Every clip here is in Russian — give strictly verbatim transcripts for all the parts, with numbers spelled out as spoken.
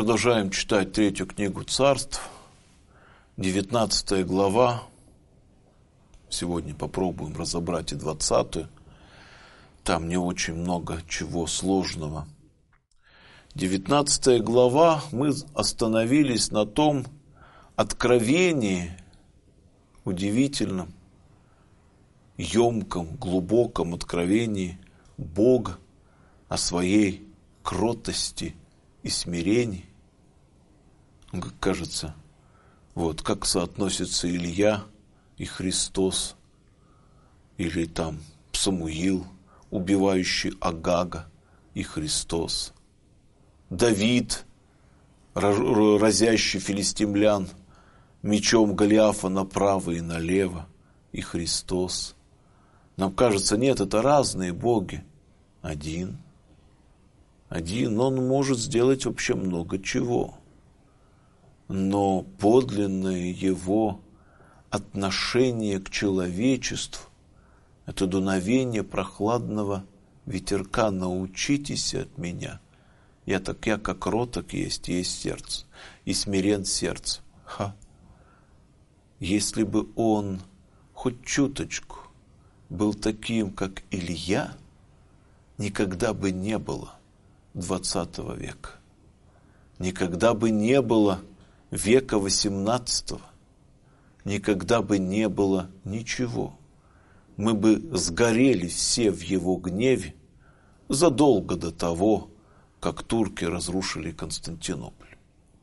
продолжаем читать третью книгу Царств, девятнадцатая глава. Сегодня попробуем разобрать и двадцатую. Там не очень много чего сложного. девятнадцатая глава, мы остановились на том откровении, удивительном, емком, глубоком откровении Бога о своей кротости и смирении. Как кажется, вот как соотносится Илья и Христос, или там Самуил, убивающий Агага, и Христос, Давид, разящий филистимлян мечом Голиафа направо и налево, и Христос. Нам кажется, нет, это разные боги. Один. Один, он может сделать вообще много чего. Но подлинное его отношение к человечеству – это дуновение прохладного ветерка. Научитесь от меня. Я так, я как кроток есть, есть сердце, и смирен сердце. Ха! Если бы он хоть чуточку был таким, как Илья, никогда бы не было двадцатого века. Никогда бы не было века восемнадцатого. Никогда бы не было ничего. Мы бы сгорели все в его гневе задолго до того, как турки разрушили Константинополь.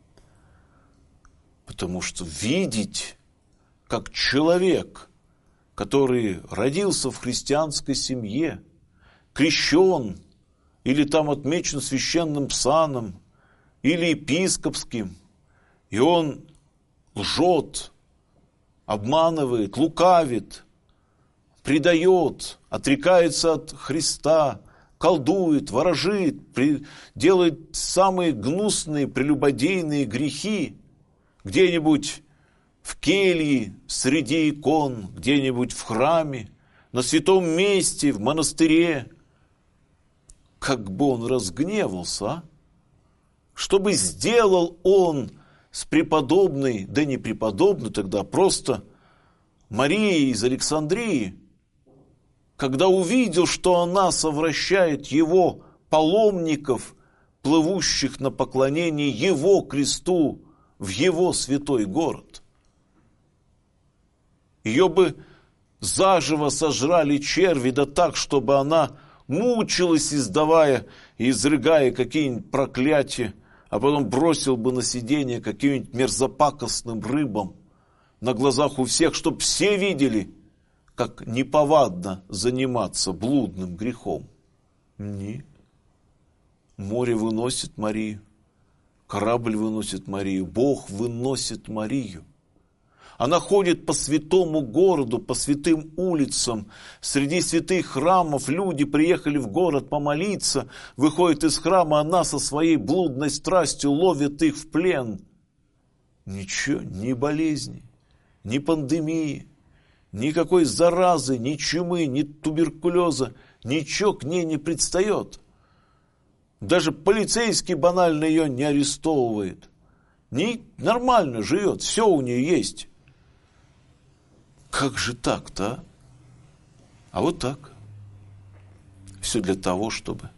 Потому что видеть, как человек, который родился в христианской семье, крещен, или там отмечен священным саном, или епископским, и он лжет, обманывает, лукавит, предает, отрекается от Христа, колдует, ворожит, делает самые гнусные прелюбодейные грехи где-нибудь в келье, среди икон, где-нибудь в храме, на святом месте, в монастыре. Как бы он разгневался, а? Что бы сделал он с преподобной, да не преподобной тогда, просто Марией из Александрии, когда увидел, что она совращает его паломников, плывущих на поклонение его кресту в его святой город. Ее бы заживо сожрали черви, да так, чтобы она мучилась, издавая и изрыгая какие-нибудь проклятия, а потом бросил бы на сиденье каким-нибудь мерзопакостным рыбам на глазах у всех, чтобы все видели, как неповадно заниматься блудным грехом. Нет. Море выносит Марию, корабль выносит Марию, Бог выносит Марию. Она ходит по святому городу, по святым улицам. Среди святых храмов люди приехали в город помолиться. Выходит из храма, она со своей блудной страстью ловит их в плен. Ничего, ни болезни, ни пандемии, никакой заразы, ни чумы, ни туберкулеза. Ничего к ней не предстает. Даже полицейский банально ее не арестовывает. Не, нормально живет, все у нее есть. Как же так-то, а? А вот так. Все для того, чтобы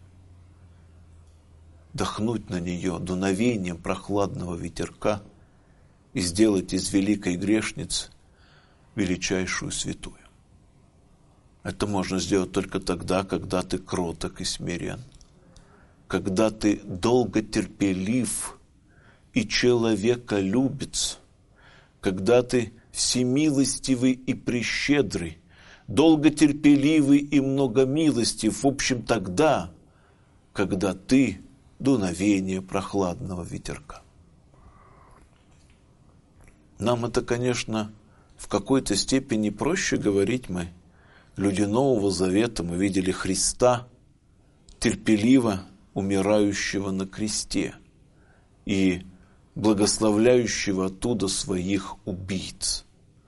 дохнуть на нее дуновением прохладного ветерка и сделать из великой грешницы величайшую святую. Это можно сделать только тогда, когда ты кроток и смирен, когда ты долготерпелив и человеколюбец, когда ты всемилостивый и прещедрый, долготерпеливый и многомилостив, в общем, тогда, когда ты дуновение прохладного ветерка. Нам это, конечно, в какой-то степени проще говорить. Мы, люди Нового Завета, мы видели Христа, терпеливо умирающего на кресте и благословляющего оттуда своих убийц.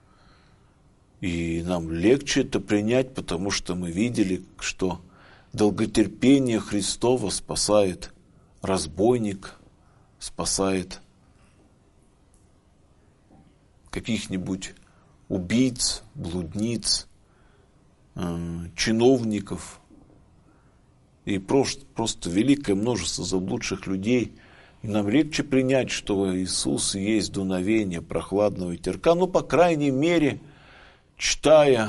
И нам легче это принять, потому что мы видели, что долготерпение Христово спасает разбойника, спасает каких-нибудь убийц, блудниц, э, чиновников и просто, просто великое множество заблудших людей. И нам легче принять, что Иисус есть дуновение прохладного ветерка, ну, по крайней мере, читая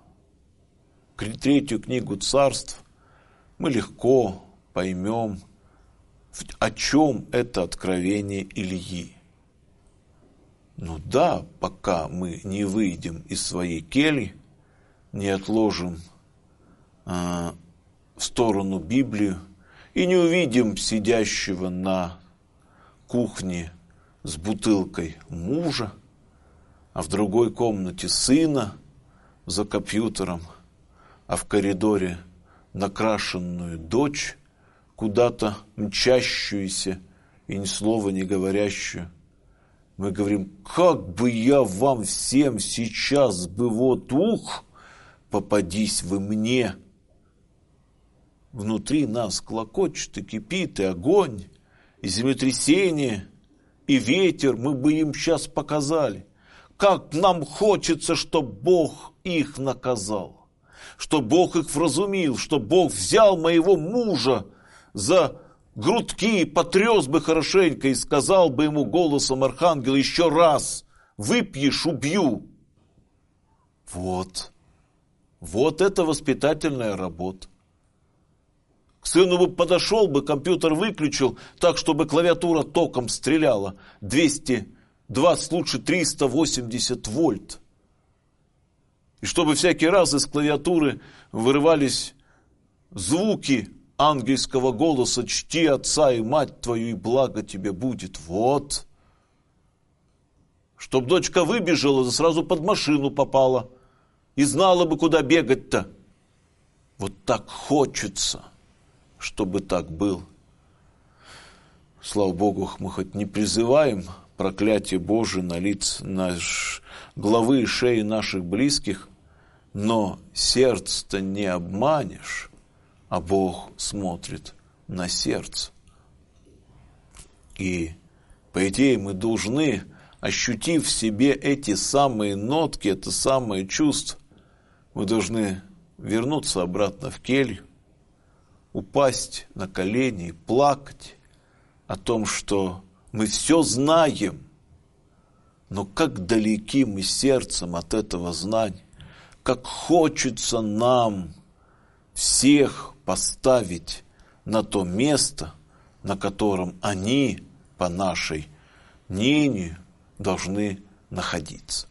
третью книгу Царств, мы легко поймем, о чем это откровение Ильи. Ну да, пока мы не выйдем из своей кельи, не отложим э, в сторону Библию и не увидим сидящего на кухне с бутылкой мужа, а в другой комнате сына за компьютером, а в коридоре накрашенную дочь, куда-то мчащуюся и ни слова не говорящую, мы говорим: как бы я вам всем сейчас бы вот ух, попадись вы мне. Внутри нас клокочет и кипит, и огонь, и землетрясение, и ветер, мы бы им сейчас показали. Как нам хочется, чтобы Бог их наказал, что Бог их вразумил, что Бог взял моего мужа за грудки, потряс бы хорошенько и сказал бы ему голосом архангела: еще раз выпьешь — убью. Вот, вот это воспитательная работа. К сыну бы подошел бы, компьютер выключил так, чтобы клавиатура током стреляла. двести двадцать, лучше триста восемьдесят вольт. И чтобы всякий раз из клавиатуры вырывались звуки ангельского голоса: чти отца и мать твою, и благо тебе будет. Вот. Чтоб дочка выбежала, да сразу под машину попала. И знала бы, куда бегать-то. Вот так хочется, чтобы так было. Слава Богу, мы хоть не призываем проклятие Божие на лица, на главы и шеи наших близких, но сердце-то не обманешь, а Бог смотрит на сердце. И, по идее, мы должны, ощутив в себе эти самые нотки, это самое чувство, мы должны вернуться обратно в келью, упасть на колени и плакать о том, что мы все знаем, но как далеки мы сердцем от этого знания, как хочется нам всех поставить на то место, на котором они, по нашей мнению, должны находиться.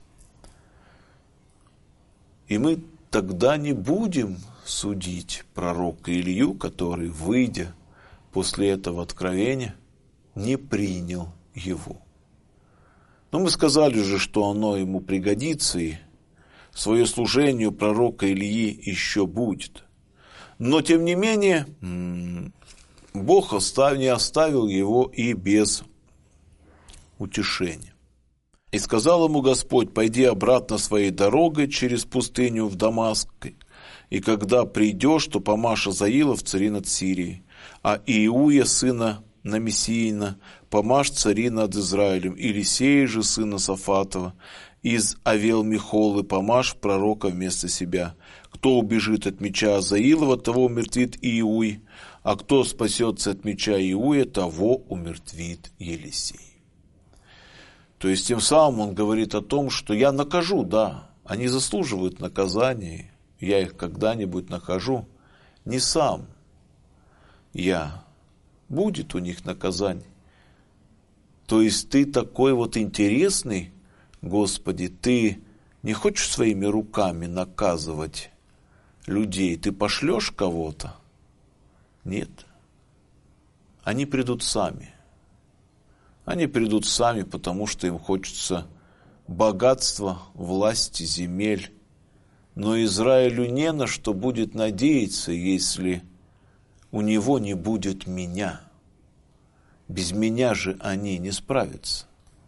И мы тогда не будем судить пророка Илью, который, выйдя после этого откровения, не принял его. Но мы сказали же, что оно ему пригодится, и свое служение пророка Ильи еще будет. Но, тем не менее, Бог не оставил его и без утешения. И сказал ему Господь: пойди обратно своей дорогой через пустыню в Дамаск, и когда придешь, то помажь Азаила в цари над Сирией, а Иуя, сына Намесиина, помажь цари над Израилем, и Елисея же, сына Сафатова, из Авел-Михолы, помажь пророка вместо себя. Кто убежит от меча Азаилова, того умертвит Иуй, а кто спасется от меча Иуя, того умертвит Елисей. То есть, тем самым он говорит о том, что я накажу, да, они заслуживают наказания, я их когда-нибудь накажу, не сам я, будет у них наказание. То есть, ты такой вот интересный, Господи, ты не хочешь своими руками наказывать людей, ты пошлешь кого-то? Нет. Они придут сами. Они придут сами, потому что им хочется богатства, власти, земель. Но Израилю не на что будет надеяться, если у него не будет меня. Без меня же они не справятся.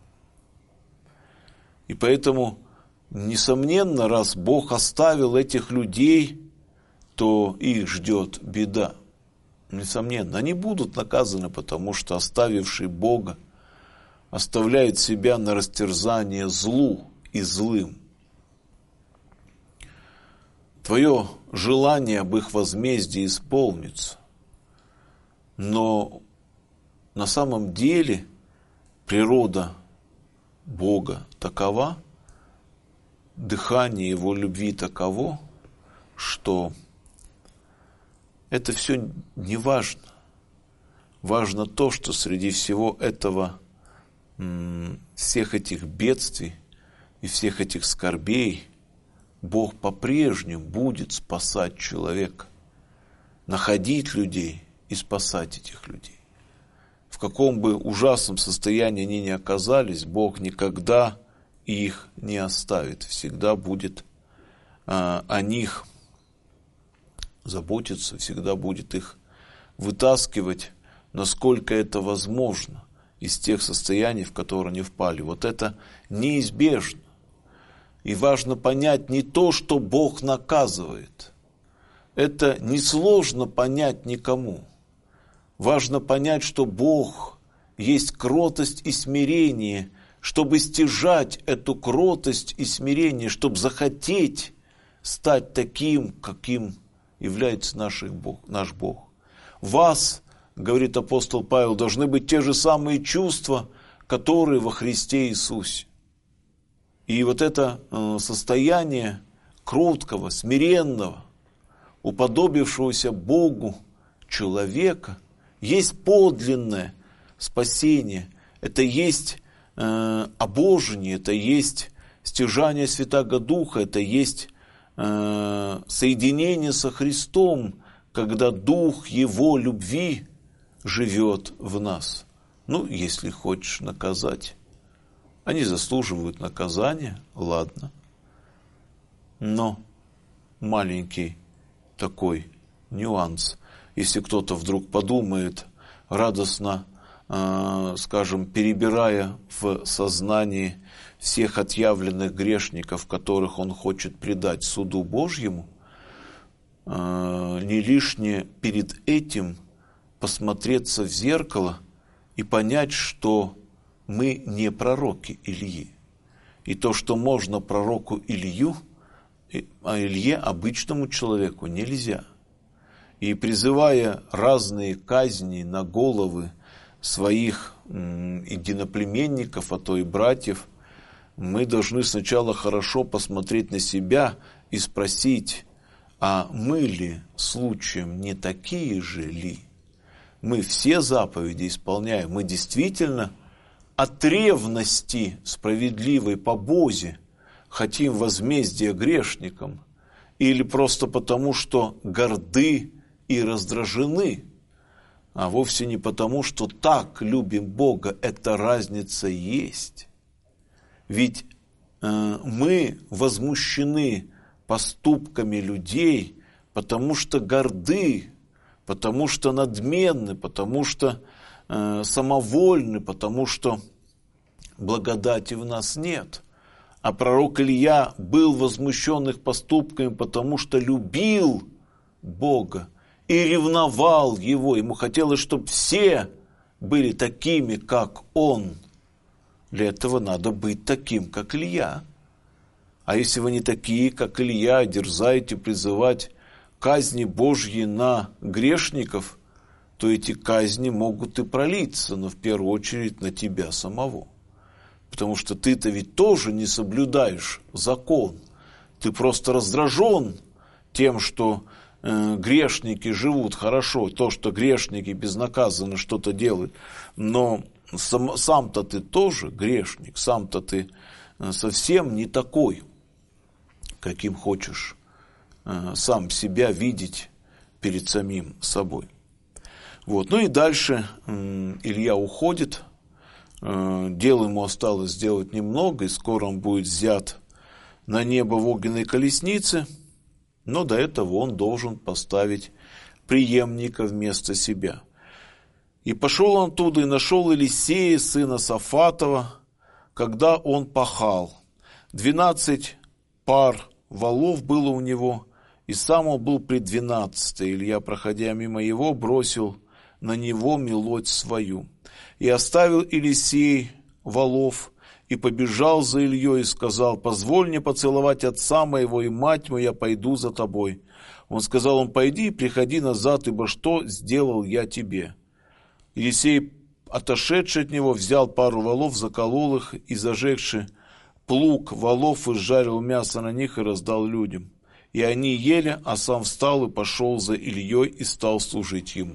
И поэтому, несомненно, раз Бог оставил этих людей, то их ждет беда. Несомненно, они будут наказаны, потому что оставивший Бога оставляет себя на растерзание злу и злым. Твое желание об их возмездии исполнится, но на самом деле природа Бога такова, дыхание Его любви таково, что это все не важно. Важно то, что среди всего этого, всех этих бедствий и всех этих скорбей, Бог по-прежнему будет спасать человека, находить людей и спасать этих людей. В каком бы ужасном состоянии они ни оказались, Бог никогда их не оставит, всегда будет а, о них заботиться, всегда будет их вытаскивать, насколько это возможно, из тех состояний, в которые они впали. Вот это неизбежно. И важно понять не то, что Бог наказывает. Это несложно понять никому. Важно понять, что Бог есть кротость и смирение, чтобы стяжать эту кротость и смирение, чтобы захотеть стать таким, каким является наш Бог. Наш Бог. Вас, говорит апостол Павел, должны быть те же самые чувства, которые во Христе Иисусе. И вот это состояние кроткого, смиренного, уподобившегося Богу человека, есть подлинное спасение. Это есть э, обожение, это есть стяжание Святаго Духа, это есть э, соединение со Христом, когда Дух Его любви живет в нас. Ну, если хочешь наказать. Они заслуживают наказания, ладно. Но маленький такой нюанс. Если кто-то вдруг подумает, радостно, э, скажем, перебирая в сознании всех отъявленных грешников, которых он хочет предать суду Божьему, э, не лишнее перед этим посмотреться в зеркало и понять, что мы не пророки Ильи. И то, что можно пророку Илью, а Илье, обычному человеку, нельзя. И призывая разные казни на головы своих единоплеменников, а то и братьев, мы должны сначала хорошо посмотреть на себя и спросить, а мы ли случаем не такие же ли? Мы все заповеди исполняем, мы действительно от ревности справедливой по Бозе хотим возмездия грешникам, или просто потому, что горды и раздражены, а вовсе не потому, что так любим Бога, эта разница есть. Ведь э, мы возмущены поступками людей, потому что горды, потому что надменны, потому что э, самовольны, потому что благодати в нас нет. А пророк Илья был возмущен их поступками, потому что любил Бога и ревновал Его. Ему хотелось, чтобы все были такими, как Он. Для этого надо быть таким, как Илья. А если вы не такие, как Илья, дерзаете призывать казни Божьи на грешников, то эти казни могут и пролиться, но в первую очередь на тебя самого. Потому что ты-то ведь тоже не соблюдаешь закон. Ты просто раздражен тем, что э, грешники живут хорошо, то, что грешники безнаказанно что-то делают. Но сам, сам-то ты тоже грешник, сам-то ты э, совсем не такой, каким хочешь э, сам себя видеть перед самим собой. Вот. Ну и дальше э, Илья уходит. Дел ему осталось сделать немного, и скоро он будет взят на небо в огненной колеснице, но до этого он должен поставить преемника вместо себя. И пошел он оттуда и нашел Елисея, сына Сафатова, когда он пахал. Двенадцать пар валов было у него, и сам он был при двенадцатой. Илья, проходя мимо его, бросил на него мелодь свою. И оставил Елисей валов и побежал за Ильей и сказал: позволь мне поцеловать отца моего и мать мою, я пойду за тобой. Он сказал: он пойди и приходи назад, ибо что сделал я тебе? Елисей, отошедший от него, взял пару валов, заколол их и, зажегши плуг валов, изжарил мясо на них и раздал людям. И они ели, а сам встал и пошел за Ильей и стал служить ему.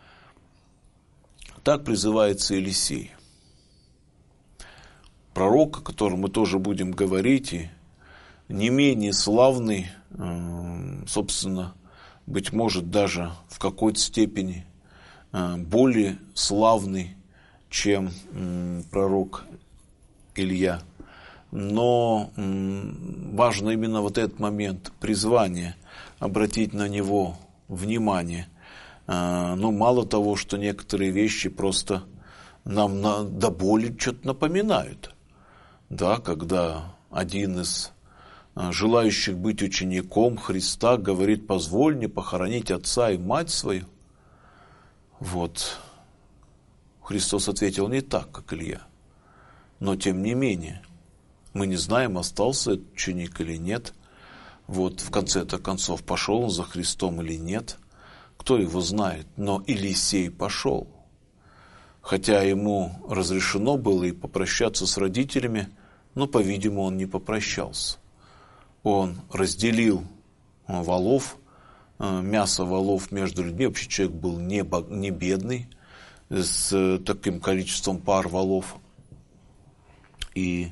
Так призывается Елисей. Пророк, о котором мы тоже будем говорить, и не менее славный, собственно, быть может, даже в какой-то степени более славный, чем пророк Илья. Но важно именно вот этот момент призвания, обратить на него внимание. Ну, мало того, что некоторые вещи просто нам на, до боли что-то напоминают. Да, когда один из желающих быть учеником Христа говорит: позволь мне похоронить отца и мать свою. Вот. Христос ответил не так, как Илья. Но тем не менее, мы не знаем, остался этот ученик или нет. Вот в конце-то концов, пошел он за Христом или нет. Кто его знает? Но Елисей пошел. Хотя ему разрешено было и попрощаться с родителями, но, по-видимому, он не попрощался. Он разделил валов, мясо валов между людьми. Вообще человек был не, не бедный, с таким количеством пар валов. И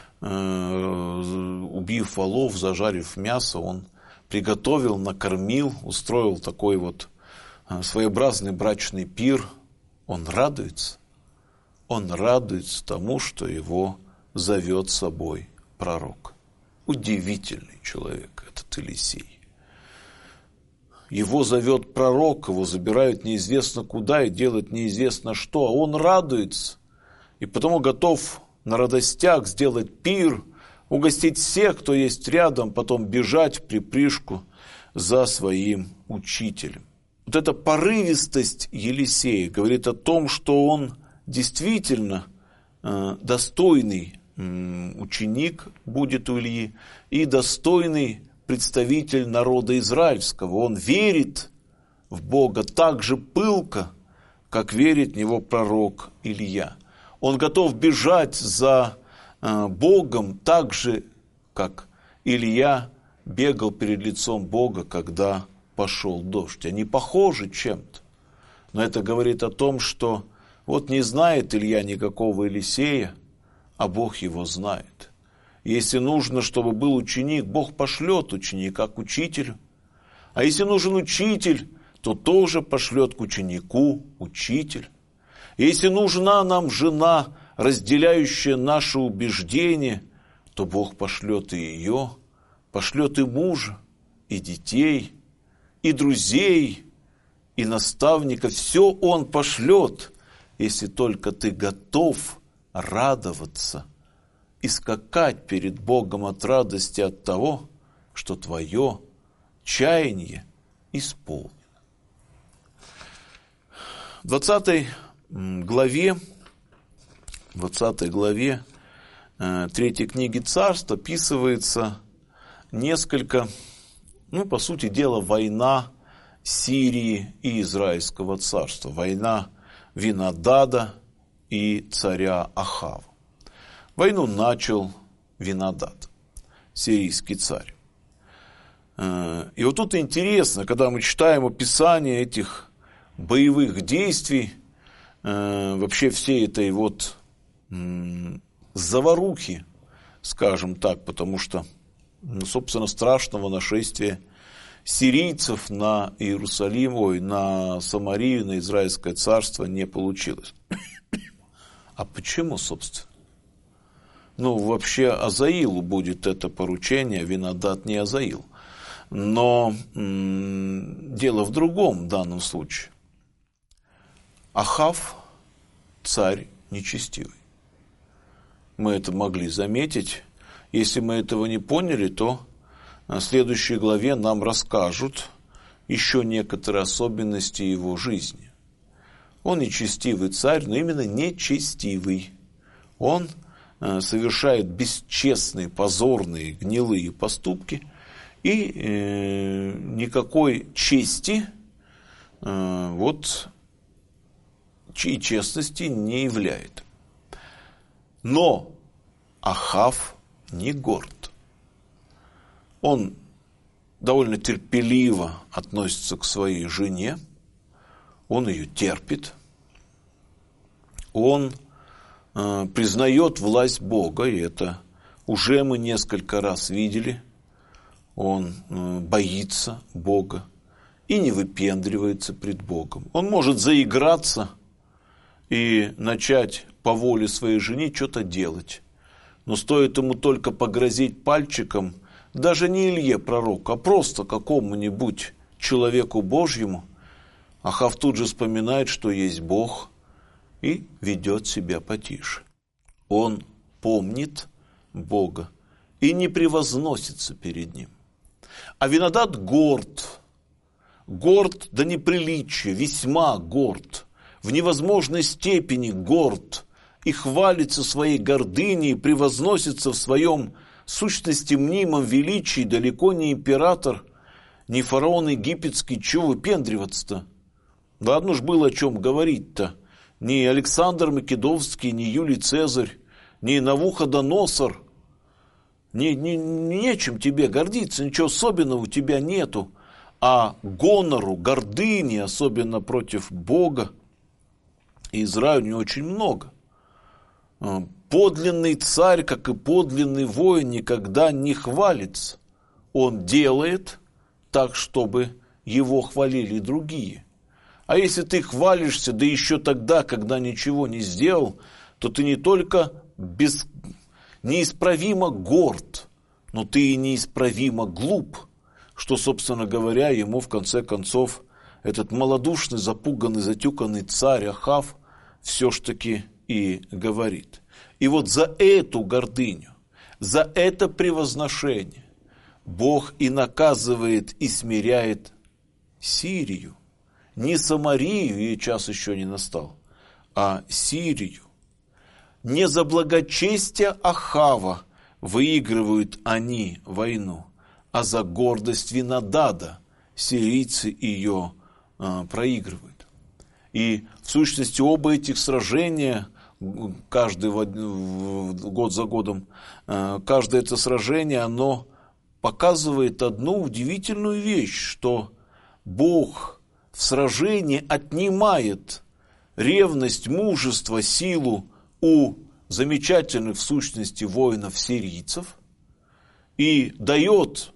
э, убив валов, зажарив мясо, он приготовил, накормил, устроил такой вот своеобразный брачный пир. Он радуется. Он радуется тому, что его зовет с собой пророк. Удивительный человек этот Елисей. Его зовет пророк, его забирают неизвестно куда и делают неизвестно что, а он радуется. И потому готов на радостях сделать пир, угостить всех, кто есть рядом, потом бежать в припрыжку за своим учителем. Вот эта порывистость Елисея говорит о том, что он действительно э, достойный э, ученик будет у Ильи и достойный представитель народа израильского. Он верит в Бога так же пылко, как верит в него пророк Илья. Он готов бежать за э, Богом так же, как Илья бегал перед лицом Бога, когда пошел дождь. Они похожи чем-то. Но это говорит о том, что вот не знает Илья никакого Елисея, а Бог его знает. Если нужно, чтобы был ученик, Бог пошлет ученика к учителю. А если нужен учитель, то тоже пошлет к ученику учитель. Если нужна нам жена, разделяющая наши убеждения, то Бог пошлет и ее, пошлет и мужа, и детей, и друзей, и наставников. Все Он пошлет, если только ты готов радоваться и скакать перед Богом от радости от того, что твое чаяние исполнено. В двадцатой главе, двадцатой главе э, третьей книги Царств описывается несколько, ну, по сути дела, война Сирии и Израильского царства. Война Винадада и царя Ахава. Войну начал Винадад, сирийский царь. И вот тут интересно, когда мы читаем описание этих боевых действий, вообще всей этой вот заварухи, скажем так, потому что, ну, собственно, страшного нашествия сирийцев на Иерусалим, ой, на Самарию, на Израильское царство не получилось. А почему, собственно? Ну, вообще Азаилу будет это поручение, Винадад не Азаил. Но м- дело в другом в данном случае. Ахав – царь нечестивый. Мы это могли заметить. Если мы этого не поняли, то в следующей главе нам расскажут еще некоторые особенности его жизни. Он нечестивый царь, но именно нечестивый. Он совершает бесчестные, позорные, гнилые поступки и э, никакой чести э, вот, и честности не являет. Но Ахав не горд. Он довольно терпеливо относится к своей жене, он ее терпит, он э, признает власть Бога, и это уже мы несколько раз видели. Он э, боится Бога и не выпендривается пред Богом. Он может заиграться и начать по воле своей жене что-то делать. Но стоит ему только погрозить пальчиком, даже не Илье пророку, а просто какому-нибудь человеку Божьему, Ахав тут же вспоминает, что есть Бог, и ведет себя потише. Он помнит Бога и не превозносится перед Ним. А Винодад горд, горд до неприличия, весьма горд, в невозможной степени горд, и хвалится своей гордыней, и превозносится в своем сущности мнимом величии, далеко не император, не фараон египетский, чего выпендриваться-то? Да одно ж было о чем говорить-то. Ни Александр Македонский, ни Юлий Цезарь, ни Навуходоносор, ни, ни, нечем тебе гордиться, ничего особенного у тебя нету. А гонору, гордыни, особенно против Бога, и Израилю не очень много. Подлинный царь, как и подлинный воин, никогда не хвалится. Он делает так, чтобы его хвалили другие. А если ты хвалишься, да еще тогда, когда ничего не сделал, то ты не только без... неисправимо горд, но ты и неисправимо глуп, что, собственно говоря, ему в конце концов этот малодушный, запуганный, затюканный царь Ахав все ж таки и говорит. И вот за эту гордыню, за это превозношение Бог и наказывает, и смиряет Сирию. Не Самарию, ей час еще не настал, а Сирию. Не за благочестие Ахава выигрывают они войну, а за гордость Винодада сирийцы ее а, проигрывают. И в сущности оба этих сражения, каждый в, в, год за годом, а, каждое это сражение, оно показывает одну удивительную вещь, что Бог в сражении отнимает ревность, мужество, силу у замечательных в сущности воинов-сирийцев и дает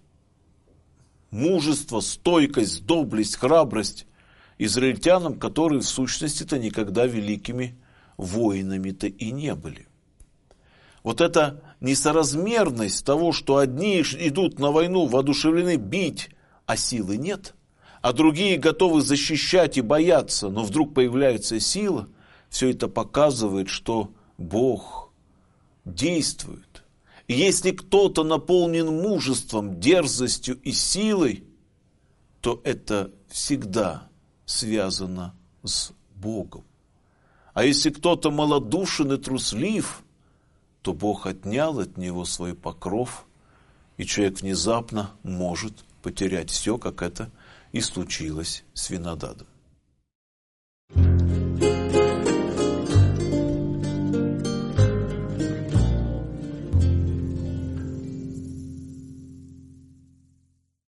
мужество, стойкость, доблесть, храбрость израильтянам, которые в сущности-то никогда великими воинами-то и не были. Вот эта несоразмерность того, что одни идут на войну воодушевлены бить, а силы нет, а другие готовы защищать и бояться, но вдруг появляется сила, все это показывает, что Бог действует. И если кто-то наполнен мужеством, дерзостью и силой, то это всегда связано с Богом. А если кто-то малодушен и труслив, то Бог отнял от него свой покров, и человек внезапно может потерять все, как это и случилось с Винодадом.